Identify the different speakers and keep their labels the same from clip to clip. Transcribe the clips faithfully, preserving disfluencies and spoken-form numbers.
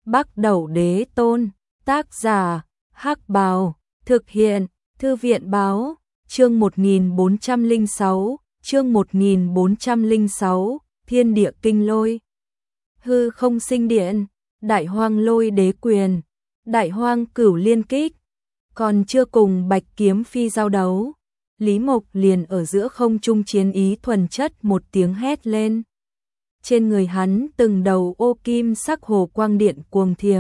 Speaker 1: Bắc Đẩu Đế Tôn, tác giả, Hắc Bào, thực hiện, Thư viện Báo, chương một nghìn bốn trăm lẻ sáu, chương một nghìn bốn trăm lẻ sáu, Thiên Địa Kinh Lôi. Hư Không Sinh Điện, Đại Hoang Lôi Đế Quyền, Đại Hoang Cửu Liên Kích. Còn chưa cùng Bạch Kiếm Phi giao đấu, Lý Mộc liền ở giữa không trung chiến ý thuần chất một tiếng hét lên. Trên người hắn từng đầu ô kim sắc hồ quang điện cuồng thiểm,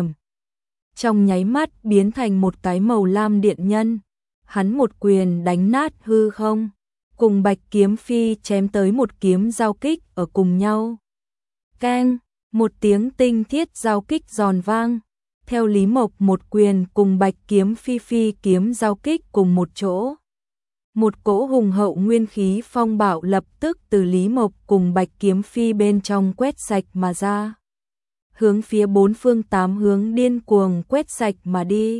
Speaker 1: trong nháy mắt biến thành một cái màu lam điện nhân. Hắn một quyền đánh nát hư không, cùng Bạch Kiếm Phi chém tới một kiếm giao kích ở cùng nhau. Keng, một tiếng tinh thiết giao kích giòn vang. Theo Lý Mộc một quyền cùng Bạch Kiếm Phi phi kiếm giao kích cùng một chỗ, một cỗ hùng hậu nguyên khí phong bạo lập tức từ Lý Mộc cùng Bạch Kiếm Phi bên trong quét sạch mà ra, hướng phía bốn phương tám hướng điên cuồng quét sạch mà đi,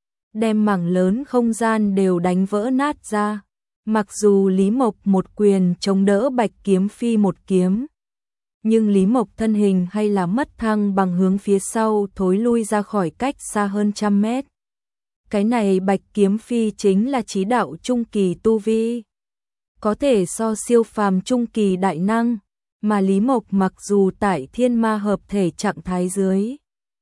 Speaker 1: đem mảng lớn không gian đều đánh vỡ nát ra. Mặc dù Lý Mộc một quyền chống đỡ Bạch Kiếm Phi một kiếm, nhưng Lý Mộc thân hình hay là mất thăng bằng hướng phía sau thối lui ra khỏi cách xa hơn trăm mét. Cái này Bạch Kiếm Phi chính là chí đạo trung kỳ tu vi, có thể so siêu phàm trung kỳ đại năng, mà Lý Mộc mặc dù tại thiên ma hợp thể trạng thái dưới,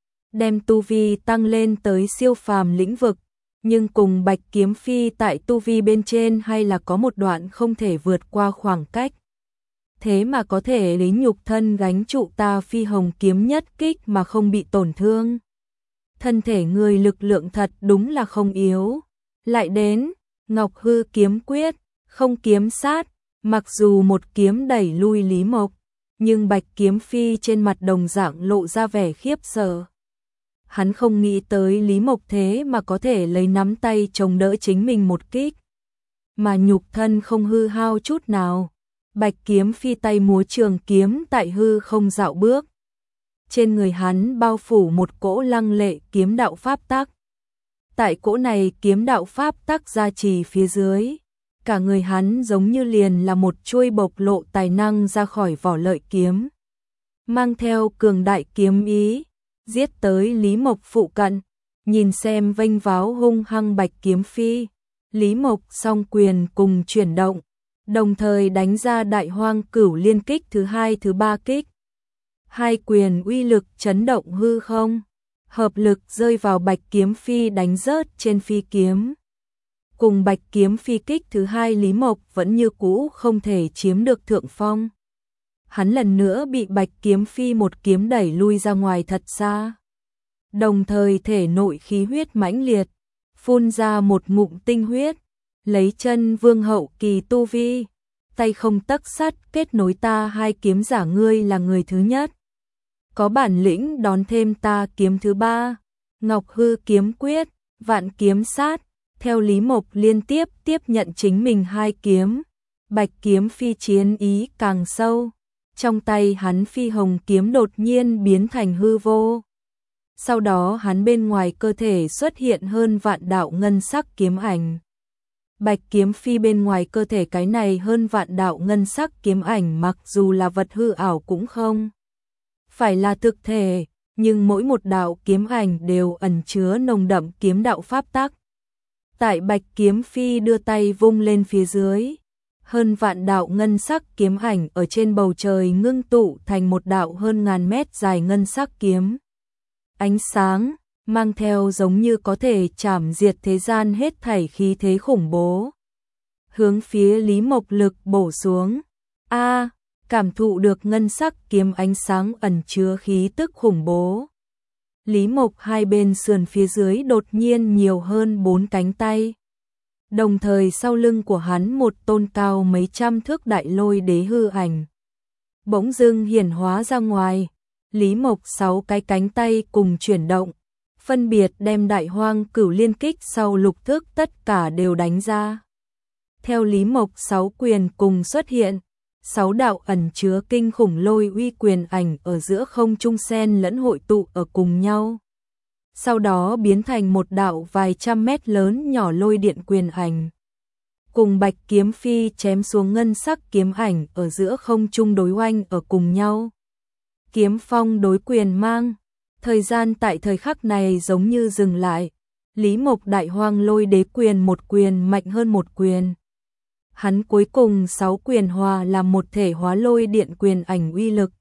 Speaker 1: đem tu vi tăng lên tới siêu phàm lĩnh vực, nhưng cùng Bạch Kiếm Phi tại tu vi bên trên hay là có một đoạn không thể vượt qua khoảng cách. Thế mà có thể lấy nhục thân gánh trụ ta phi hồng kiếm nhất kích mà không bị tổn thương. Thân thể người lực lượng thật đúng là không yếu. Lại đến, Ngọc Hư kiếm quyết, không kiếm sát, mặc dù một kiếm đẩy lui Lý Mộc, nhưng Bạch Kiếm Phi trên mặt đồng dạng lộ ra vẻ khiếp sợ. Hắn không nghĩ tới Lý Mộc thế mà có thể lấy nắm tay chống đỡ chính mình một kích, mà nhục thân không hư hao chút nào. Bạch Kiếm Phi tay múa trường kiếm tại hư không dạo bước. Trên người hắn bao phủ một cỗ lăng lệ kiếm đạo pháp tắc. Tại cỗ này kiếm đạo pháp tắc gia trì phía dưới, cả người hắn giống như liền là một chuôi bộc lộ tài năng ra khỏi vỏ lợi kiếm, mang theo cường đại kiếm ý, giết tới Lý Mộc phụ cận. Nhìn xem vênh váo hung hăng Bạch Kiếm Phi, Lý Mộc song quyền cùng chuyển động, đồng thời đánh ra Đại Hoang Cửu Liên Kích thứ hai thứ ba kích. Hai quyền uy lực chấn động hư không, hợp lực rơi vào Bạch Kiếm Phi đánh rớt trên phi kiếm. Cùng Bạch Kiếm Phi kích thứ hai, Lý Mộc vẫn như cũ không thể chiếm được thượng phong. Hắn lần nữa bị Bạch Kiếm Phi một kiếm đẩy lui ra ngoài thật xa. Đồng thời thể nội khí huyết mãnh liệt, phun ra một ngụm tinh huyết, lấy chân vương hậu kỳ tu vi, tay không tấc sắt kết nối ta hai kiếm giả, ngươi là người thứ nhất, có bản lĩnh đón thêm ta kiếm thứ ba. Ngọc Hư kiếm quyết, vạn kiếm sát. Theo Lý Mộc liên tiếp tiếp nhận chính mình hai kiếm, Bạch Kiếm Phi chiến ý càng sâu, trong tay hắn phi hồng kiếm đột nhiên biến thành hư vô. Sau đó hắn bên ngoài cơ thể xuất hiện hơn vạn đạo ngân sắc kiếm ảnh. Bạch Kiếm Phi bên ngoài cơ thể cái này hơn vạn đạo ngân sắc kiếm ảnh mặc dù là vật hư ảo cũng không phải là thực thể, nhưng mỗi một đạo kiếm ảnh đều ẩn chứa nồng đậm kiếm đạo pháp tắc. Tại Bạch Kiếm Phi đưa tay vung lên phía dưới, hơn vạn đạo ngân sắc kiếm ảnh ở trên bầu trời ngưng tụ thành một đạo hơn ngàn mét dài ngân sắc kiếm. Ánh sáng, mang theo giống như có thể chảm diệt thế gian hết thảy khí thế khủng bố, hướng phía Lý Mộc lực bổ xuống. A, cảm thụ được ngân sắc kiếm ánh sáng ẩn chứa khí tức khủng bố, Lý Mộc hai bên sườn phía dưới đột nhiên nhiều hơn bốn cánh tay. Đồng thời sau lưng của hắn một tôn cao mấy trăm thước đại lôi đế hư ảnh bỗng dưng hiển hóa ra ngoài. Lý Mộc sáu cái cánh tay cùng chuyển động, phân biệt đem Đại Hoang Cửu Liên Kích sau lục thức tất cả đều đánh ra. Theo Lý Mộc sáu quyền cùng xuất hiện, sáu đạo ẩn chứa kinh khủng lôi uy quyền ảnh ở giữa không trung xen lẫn hội tụ ở cùng nhau. Sau đó biến thành một đạo vài trăm mét lớn nhỏ lôi điện quyền ảnh. Cùng Bạch Kiếm Phi chém xuống ngân sắc kiếm ảnh ở giữa không trung đối oanh ở cùng nhau. Kiếm phong đối quyền mang, Thời gian tại thời khắc này giống như dừng lại. Lý Mộc đại hoang lôi đế quyền một quyền mạnh hơn một quyền. Hắn cuối cùng sáu quyền hòa làm một thể hóa lôi điện quyền ảnh uy lực.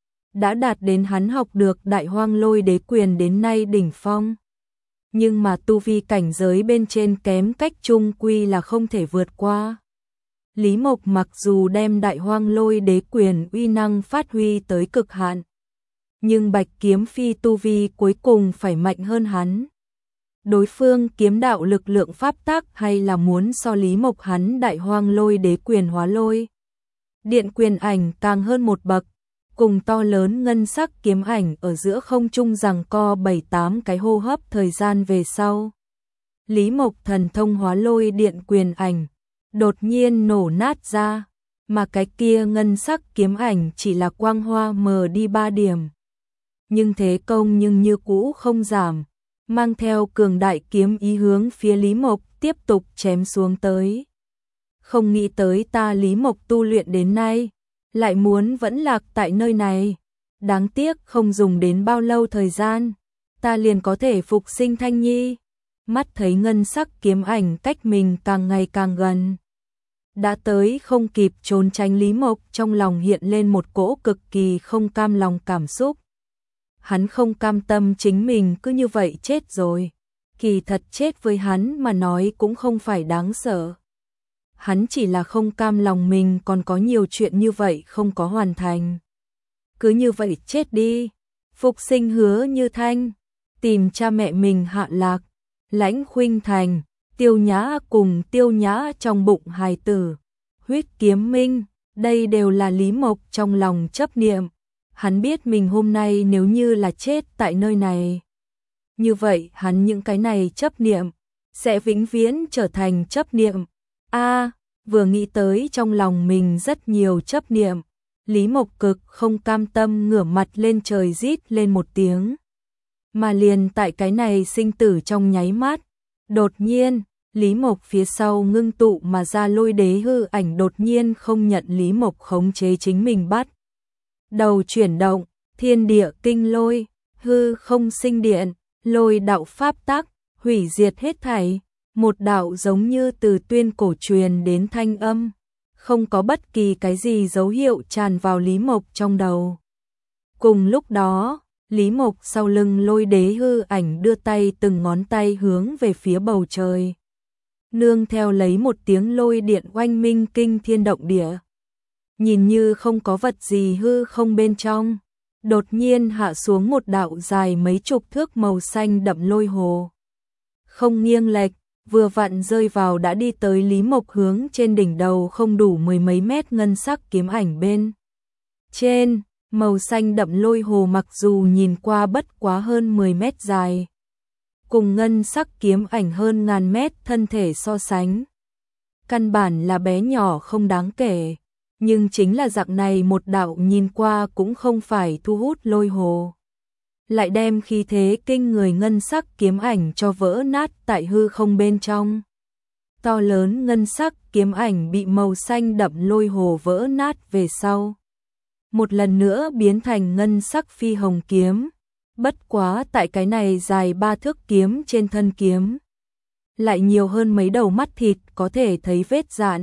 Speaker 1: Đã đạt đến hắn học được đại hoang lôi đế quyền đến nay đỉnh phong. Nhưng mà tu vi cảnh giới bên trên kém cách chung quy là không thể vượt qua. Lý Mộc mặc dù đem đại hoang lôi đế quyền uy năng phát huy tới cực hạn, nhưng Bạch Kiếm Phi tu vi cuối cùng phải mạnh hơn hắn. Đối phương kiếm đạo lực lượng pháp tắc hay là muốn so Lý Mộc hắn đại hoang lôi đế quyền hóa lôi điện quyền ảnh càng hơn một bậc, cùng to lớn ngân sắc kiếm ảnh ở giữa không trung giằng co bảy tám cái hô hấp thời gian về sau. Lý Mộc thần thông hóa lôi điện quyền ảnh đột nhiên nổ nát ra, mà cái kia ngân sắc kiếm ảnh chỉ là quang hoa mờ đi ba điểm. Nhưng thế công nhưng như cũ không giảm, mang theo cường đại kiếm ý hướng phía Lý Mộc tiếp tục chém xuống tới. Không nghĩ tới ta Lý Mộc tu luyện đến nay, lại muốn vẫn lạc tại nơi này. Đáng tiếc không dùng đến bao lâu thời gian, ta liền có thể phục sinh Thanh Nhi. Mắt thấy ngân sắc kiếm ảnh cách mình càng ngày càng gần. Đã tới không kịp trốn tránh, Lý Mộc trong lòng hiện lên một cỗ cực kỳ không cam lòng cảm xúc. Hắn không cam tâm chính mình cứ như vậy chết rồi. Kỳ thật chết với hắn mà nói cũng không phải đáng sợ. Hắn chỉ là không cam lòng mình còn có nhiều chuyện như vậy không có hoàn thành. Cứ như vậy chết đi. Phục sinh Hứa Như Thanh, tìm cha mẹ mình hạ lạc, Lãnh Khuynh Thành, Tiêu Nhã cùng Tiêu Nhã trong bụng hài tử, Huyết Kiếm Minh, đây đều là Lý Mộc trong lòng chấp niệm. Hắn biết mình hôm nay nếu như là chết tại nơi này, như vậy hắn những cái này chấp niệm sẽ vĩnh viễn trở thành chấp niệm. A, vừa nghĩ tới trong lòng mình rất nhiều chấp niệm, Lý Mộc cực không cam tâm ngửa mặt lên trời rít lên một tiếng. Mà liền tại cái này sinh tử trong nháy mắt, đột nhiên, Lý Mộc phía sau ngưng tụ mà ra lôi đế hư ảnh đột nhiên không nhận Lý Mộc khống chế chính mình bắt. Đầu chuyển động, thiên địa kinh lôi, hư không sinh điện, lôi đạo pháp tắc, hủy diệt hết thảy, một đạo giống như từ tuyên cổ truyền đến thanh âm, không có bất kỳ cái gì dấu hiệu tràn vào Lý Mộc trong đầu. Cùng lúc đó, Lý Mộc sau lưng lôi đế hư ảnh đưa tay từng ngón tay hướng về phía bầu trời. Nương theo lấy một tiếng lôi điện oanh minh kinh thiên động địa. Nhìn như không có vật gì hư không bên trong, đột nhiên hạ xuống một đạo dài mấy chục thước màu xanh đậm lôi hồ. Không nghiêng lệch, vừa vặn rơi vào đã đi tới Lý Mộc hướng trên đỉnh đầu không đủ mười mấy mét ngân sắc kiếm ảnh bên. Trên, màu xanh đậm lôi hồ mặc dù nhìn qua bất quá hơn mười mét dài, cùng ngân sắc kiếm ảnh hơn ngàn mét thân thể so sánh, căn bản là bé nhỏ không đáng kể. Nhưng chính là dạng này một đạo nhìn qua cũng không phải thu hút lôi hồ, lại đem khí thế kinh người ngân sắc kiếm ảnh cho vỡ nát tại hư không bên trong. To lớn ngân sắc kiếm ảnh bị màu xanh đậm lôi hồ vỡ nát về sau, một lần nữa biến thành ngân sắc phi hồng kiếm. Bất quá tại cái này dài ba thước kiếm trên thân kiếm, lại nhiều hơn mấy đầu mắt thịt có thể thấy vết dạn.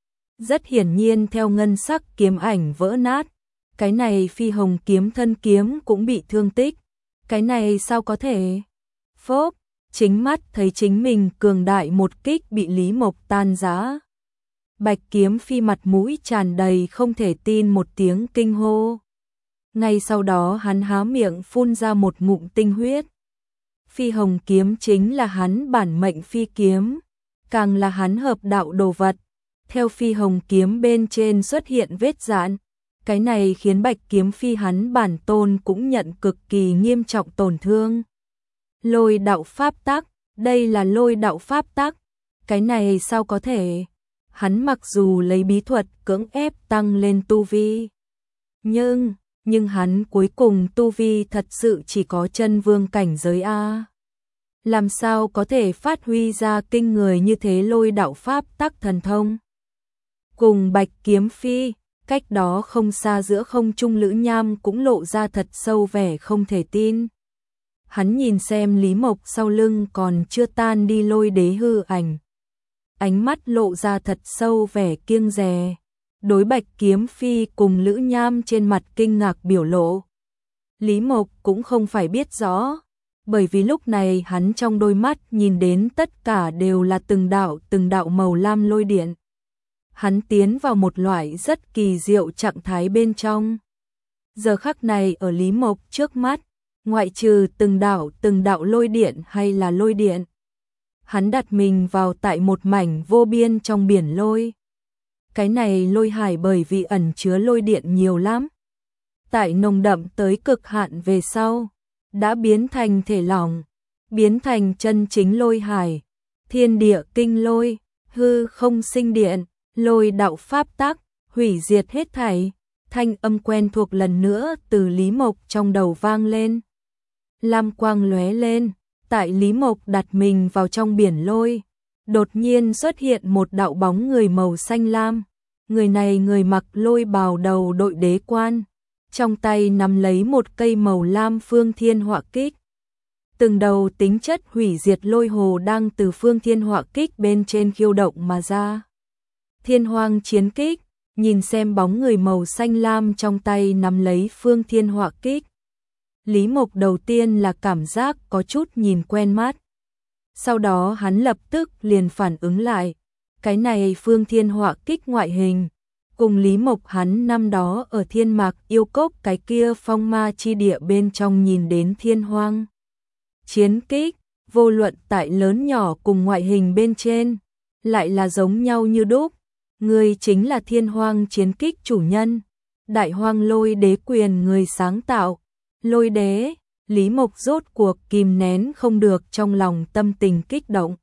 Speaker 1: Rất hiển nhiên theo ngân sắc kiếm ảnh vỡ nát, cái này phi hồng kiếm thân kiếm cũng bị thương tích. Cái này sao có thể? Phốp, chính mắt thấy chính mình cường đại một kích bị Lý Mộc tan rã. Bạch Kiếm Phi mặt mũi tràn đầy không thể tin một tiếng kinh hô. Ngay sau đó hắn há miệng phun ra một ngụm tinh huyết. Phi hồng kiếm chính là hắn bản mệnh phi kiếm, càng là hắn hợp đạo đồ vật. Theo phi hồng kiếm bên trên xuất hiện vết dạn, cái này khiến Bạch Kiếm Phi hắn bản tôn cũng nhận cực kỳ nghiêm trọng tổn thương. Lôi đạo pháp tắc, đây là lôi đạo pháp tắc, cái này sao có thể? Hắn mặc dù lấy bí thuật cưỡng ép tăng lên tu vi, nhưng, nhưng hắn cuối cùng tu vi thật sự chỉ có chân vương cảnh giới A. Làm sao có thể phát huy ra kinh người như thế lôi đạo pháp tắc thần thông? Cùng Bạch Kiếm Phi, cách đó không xa giữa không trung Lữ Nham cũng lộ ra thật sâu vẻ không thể tin. Hắn nhìn xem Lý Mộc sau lưng còn chưa tan đi lôi đế hư ảnh. Ánh mắt lộ ra thật sâu vẻ kiêng dè. Đối Bạch Kiếm Phi cùng Lữ Nham trên mặt kinh ngạc biểu lộ. Lý Mộc cũng không phải biết rõ, bởi vì lúc này hắn trong đôi mắt nhìn đến tất cả đều là từng đạo từng đạo màu lam lôi điện. Hắn tiến vào một loại rất kỳ diệu trạng thái bên trong. Giờ khắc này ở Lý Mộc trước mắt, ngoại trừ từng đạo từng đạo lôi điện hay là lôi điện, hắn đặt mình vào tại một mảnh vô biên trong biển lôi. Cái này lôi hải bởi vì ẩn chứa lôi điện nhiều lắm, tại nồng đậm tới cực hạn về sau, đã biến thành thể lỏng, biến thành chân chính lôi hải. Thiên địa kinh lôi, hư không sinh điện, lôi đạo pháp tắc, hủy diệt hết thảy. Thanh âm quen thuộc lần nữa từ Lý Mộc trong đầu vang lên. Lam quang lóe lên, tại Lý Mộc đặt mình vào trong biển lôi, đột nhiên xuất hiện một đạo bóng người màu xanh lam. Người này người mặc lôi bào đầu đội đế quan, trong tay nắm lấy một cây màu lam phương thiên họa kích. Từng đầu tính chất hủy diệt lôi hồ đang từ phương thiên họa kích bên trên khiêu động mà ra. Thiên hoang chiến kích, nhìn xem bóng người màu xanh lam trong tay nắm lấy phương thiên họa kích. Lý Mộc đầu tiên là cảm giác có chút nhìn quen mắt. Sau đó hắn lập tức liền phản ứng lại. Cái này phương thiên họa kích ngoại hình, cùng Lý Mộc hắn năm đó ở Thiên Mạc Yêu Cốc cái kia phong ma chi địa bên trong nhìn đến thiên hoang chiến kích, vô luận tại lớn nhỏ cùng ngoại hình bên trên, lại là giống nhau như đúc. Người chính là thiên hoang chiến kích chủ nhân, đại hoang lôi đế quyền người sáng tạo, lôi đế. Lý Mộc rốt cuộc kìm nén không được trong lòng tâm tình kích động.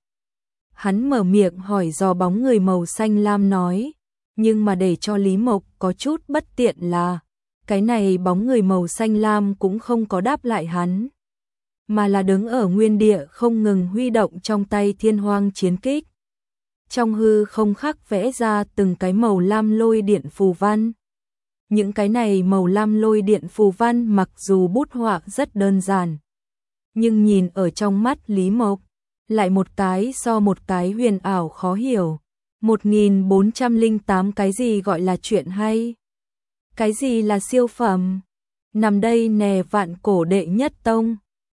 Speaker 1: Hắn mở miệng hỏi dò bóng người màu xanh lam nói, nhưng mà để cho Lý Mộc có chút bất tiện là, cái này bóng người màu xanh lam cũng không có đáp lại hắn, mà là đứng ở nguyên địa không ngừng huy động trong tay thiên hoang chiến kích. Trong hư không khắc vẽ ra từng cái màu lam lôi điện phù văn. Những cái này màu lam lôi điện phù văn mặc dù bút họa rất đơn giản, nhưng nhìn ở trong mắt Lý Mộc, lại một cái so một cái huyền ảo khó hiểu. một nghìn bốn trăm lẻ tám cái gì gọi là chuyện hay? Cái gì là siêu phẩm? Nằm đây nè vạn cổ đệ nhất tông,